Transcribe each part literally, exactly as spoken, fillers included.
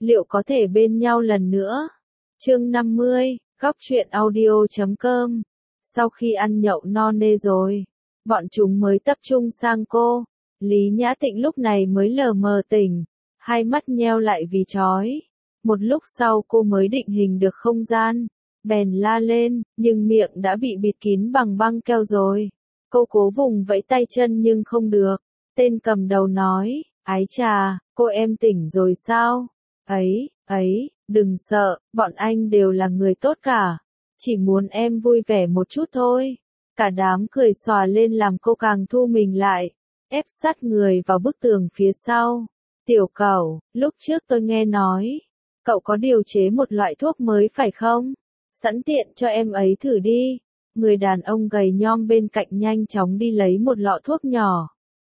liệu có thể bên nhau lần nữa? Chương năm mươi, góc truyện audio chấm com. Sau khi ăn nhậu no nê rồi, bọn chúng mới tập trung sang cô. Lý Nhã Tịnh lúc này mới lờ mờ tỉnh, hai mắt nheo lại vì chói. Một lúc sau cô mới định hình được không gian, bèn la lên, nhưng miệng đã bị bịt kín bằng băng keo rồi. Cô cố vùng vẫy tay chân nhưng không được. Tên cầm đầu nói, ái chà, cô em tỉnh rồi sao? Ấy, ấy, đừng sợ, bọn anh đều là người tốt cả. Chỉ muốn em vui vẻ một chút thôi. Cả đám cười xòa lên làm cô càng thu mình lại, ép sát người vào bức tường phía sau. Tiểu Cẩu, lúc trước tôi nghe nói, cậu có điều chế một loại thuốc mới phải không? Sẵn tiện cho em ấy thử đi. Người đàn ông gầy nhom bên cạnh nhanh chóng đi lấy một lọ thuốc nhỏ.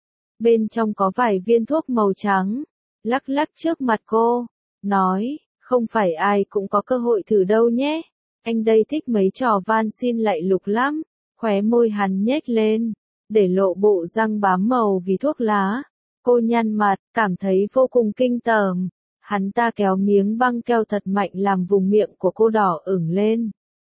Bên trong có vài viên thuốc màu trắng, lắc lắc trước mặt cô, nói, không phải ai cũng có cơ hội thử đâu nhé. Anh đây thích mấy trò van xin lạy lục lắm. Khóe môi hắn nhếch lên, để lộ bộ răng bám màu vì thuốc lá. Cô nhăn mặt, cảm thấy vô cùng kinh tởm. Hắn ta kéo miếng băng keo thật mạnh làm vùng miệng của cô đỏ ửng lên.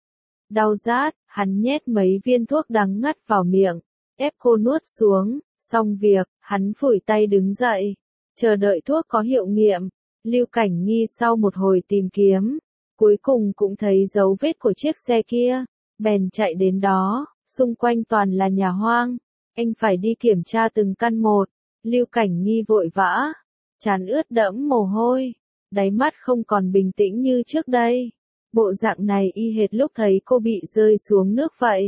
Đau rát, hắn nhét mấy viên thuốc đắng ngắt vào miệng, ép cô nuốt xuống. Xong việc, hắn phủi tay đứng dậy, chờ đợi thuốc có hiệu nghiệm. Lưu Cảnh Nghi sau một hồi tìm kiếm, cuối cùng cũng thấy dấu vết của chiếc xe kia, bèn chạy đến đó, xung quanh toàn là nhà hoang. Anh phải đi kiểm tra từng căn một. Lưu Cảnh Nghi vội vã, trán ướt đẫm mồ hôi, đáy mắt không còn bình tĩnh như trước đây. Bộ dạng này y hệt lúc thấy cô bị rơi xuống nước vậy.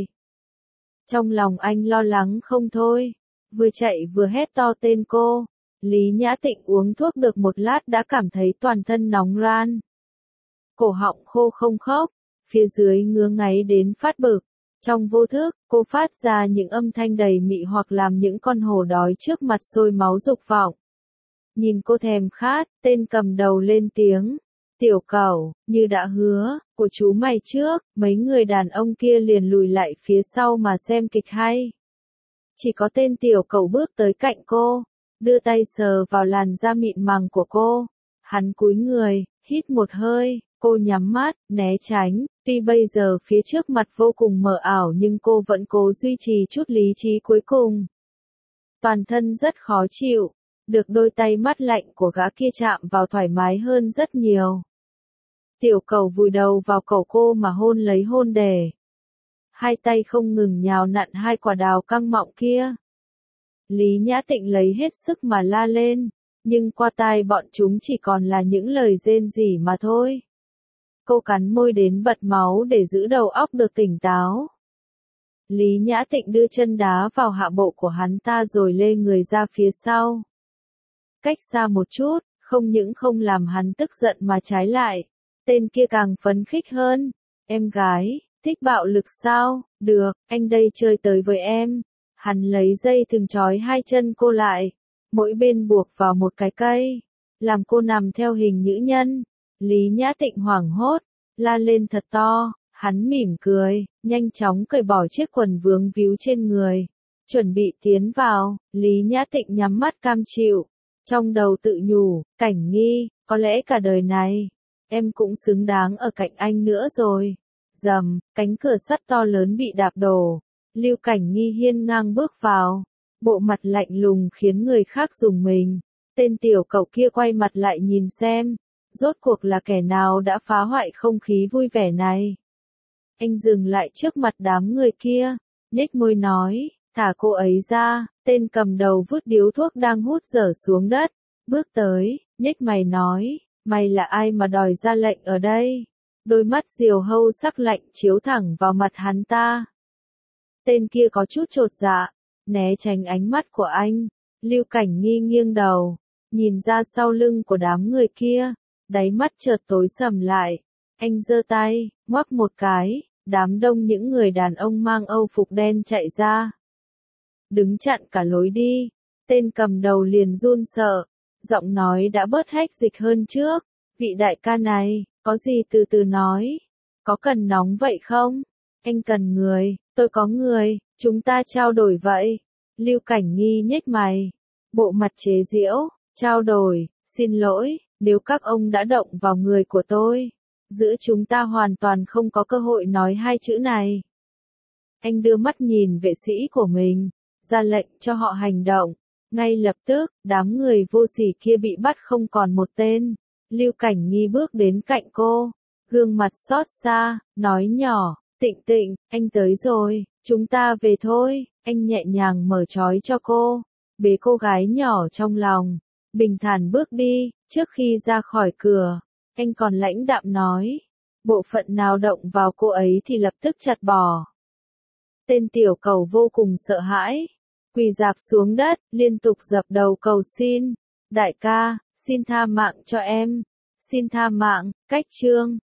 Trong lòng anh lo lắng không thôi, vừa chạy vừa hét to tên cô. Lý Nhã Tịnh uống thuốc được một lát đã cảm thấy toàn thân nóng ran. Cổ họng khô không khốc, phía dưới ngứa ngáy đến phát bực. Trong vô thức, cô phát ra những âm thanh đầy mị hoặc làm những con hổ đói trước mặt sôi máu dục vọng. Nhìn cô thèm khát, tên cầm đầu lên tiếng. Tiểu Cẩu, như đã hứa, của chú mày trước, mấy người đàn ông kia liền lùi lại phía sau mà xem kịch hay. Chỉ có tên Tiểu Cẩu bước tới cạnh cô, đưa tay sờ vào làn da mịn màng của cô. Hắn cúi người, hít một hơi, cô nhắm mắt, né tránh. Tuy bây giờ phía trước mặt vô cùng mờ ảo nhưng cô vẫn cố duy trì chút lý trí cuối cùng. Toàn thân rất khó chịu, được đôi tay mát lạnh của gã kia chạm vào thoải mái hơn rất nhiều. Tiểu Cẩu vùi đầu vào cổ cô mà hôn lấy hôn để. Hai tay không ngừng nhào nặn hai quả đào căng mọng kia. Lý Nhã Tịnh lấy hết sức mà la lên, nhưng qua tai bọn chúng chỉ còn là những lời rên rỉ mà thôi. Cô cắn môi đến bật máu để giữ đầu óc được tỉnh táo. Lý Nhã Tịnh đưa chân đá vào hạ bộ của hắn ta rồi lê người ra phía sau. Cách xa một chút, không những không làm hắn tức giận mà trái lại, tên kia càng phấn khích hơn. Em gái, thích bạo lực sao? Được, anh đây chơi tới với em. Hắn lấy dây thừng trói hai chân cô lại, mỗi bên buộc vào một cái cây, làm cô nằm theo hình nữ nhân. Lý Nhã Tịnh hoảng hốt, la lên thật to. Hắn mỉm cười, nhanh chóng cởi bỏ chiếc quần vướng víu trên người, chuẩn bị tiến vào. Lý Nhã Tịnh nhắm mắt cam chịu, trong đầu tự nhủ, Cảnh Nghi, có lẽ cả đời này, em cũng xứng đáng ở cạnh anh nữa rồi. Rầm, cánh cửa sắt to lớn bị đạp đổ. Lưu Cảnh Nghi hiên ngang bước vào, bộ mặt lạnh lùng khiến người khác rùng mình. Tên Tiểu Cẩu kia quay mặt lại nhìn xem, rốt cuộc là kẻ nào đã phá hoại không khí vui vẻ này. Anh dừng lại trước mặt đám người kia, nhếch môi nói, thả cô ấy ra. Tên cầm đầu vứt điếu thuốc đang hút dở xuống đất, bước tới, nhếch mày nói, mày là ai mà đòi ra lệnh ở đây? Đôi mắt diều hâu sắc lạnh chiếu thẳng vào mặt hắn ta. Tên kia có chút chột dạ, né tránh ánh mắt của anh. Lưu Cảnh Nghi nghiêng đầu, nhìn ra sau lưng của đám người kia, đáy mắt chợt tối sầm lại. Anh giơ tay, ngoắc một cái, đám đông những người đàn ông mang âu phục đen chạy ra. Đứng chặn cả lối đi, tên cầm đầu liền run sợ, giọng nói đã bớt hách dịch hơn trước. Vị đại ca này, có gì từ từ nói, có cần nóng vậy không? Anh cần người, tôi có người, chúng ta trao đổi vậy. Lưu Cảnh Nghi nhếch mày, bộ mặt chế giễu, trao đổi, xin lỗi, Nếu các ông đã động vào người của tôi, giữa chúng ta hoàn toàn không có cơ hội nói hai chữ này. Anh đưa mắt nhìn vệ sĩ của mình, ra lệnh cho họ hành động. Ngay lập tức, đám người vô sỉ kia bị bắt không còn một tên. Lưu Cảnh Nghi bước đến cạnh cô, gương mặt xót xa, nói nhỏ, Tịnh Tịnh, anh tới rồi, chúng ta về thôi. Anh nhẹ nhàng mở trói cho cô, bế cô gái nhỏ trong lòng, bình thản bước đi. Trước khi ra khỏi cửa, anh còn lãnh đạm nói, bộ phận nào động vào cô ấy thì lập tức chặt bỏ. Tên tiểu cầu vô cùng sợ hãi, quỳ rạp xuống đất, liên tục dập đầu cầu xin, đại ca, xin tha mạng cho em, xin tha mạng. Cách chương